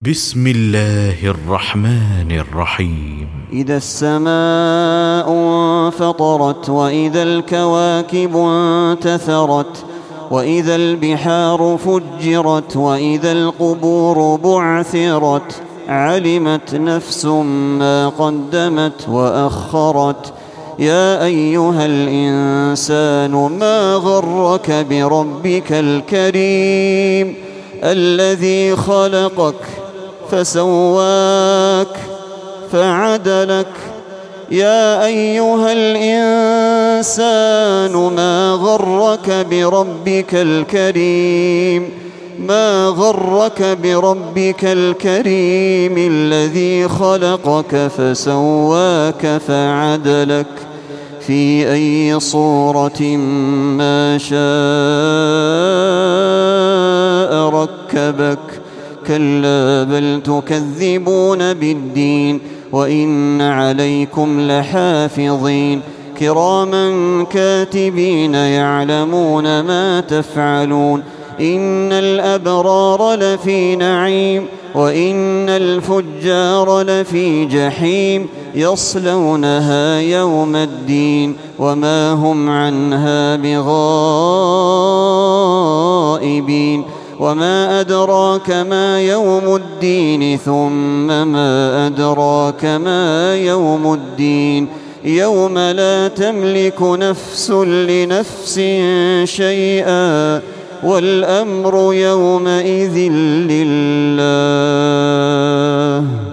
بسم الله الرحمن الرحيم. إذا السماء انفطرت وإذا الكواكب انتثرت وإذا البحار فجرت وإذا القبور بعثرت علمت نفس ما قدمت وأخرت. يا أيها الإنسان ما غرك بربك الكريم الذي خلقك فسواك فعدلك. يا أيها الإنسان ما غرك بربك الكريم ما غرك بربك الكريم الذي خلقك فسواك فعدلك في أي صورة ما شاء ركبك. كلا بل تكذبون بالدين وإن عليكم لحافظين كراما كاتبين يعلمون ما تفعلون. إن الأبرار لفي نعيم وإن الفجار لفي جحيم يصلونها يوم الدين وما هم عنها بغائبين. وما أدراك ما يوم الدين ثم ما أدراك ما يوم الدين يوم لا تملك نفس لنفس شيئا والأمر يومئذ لله.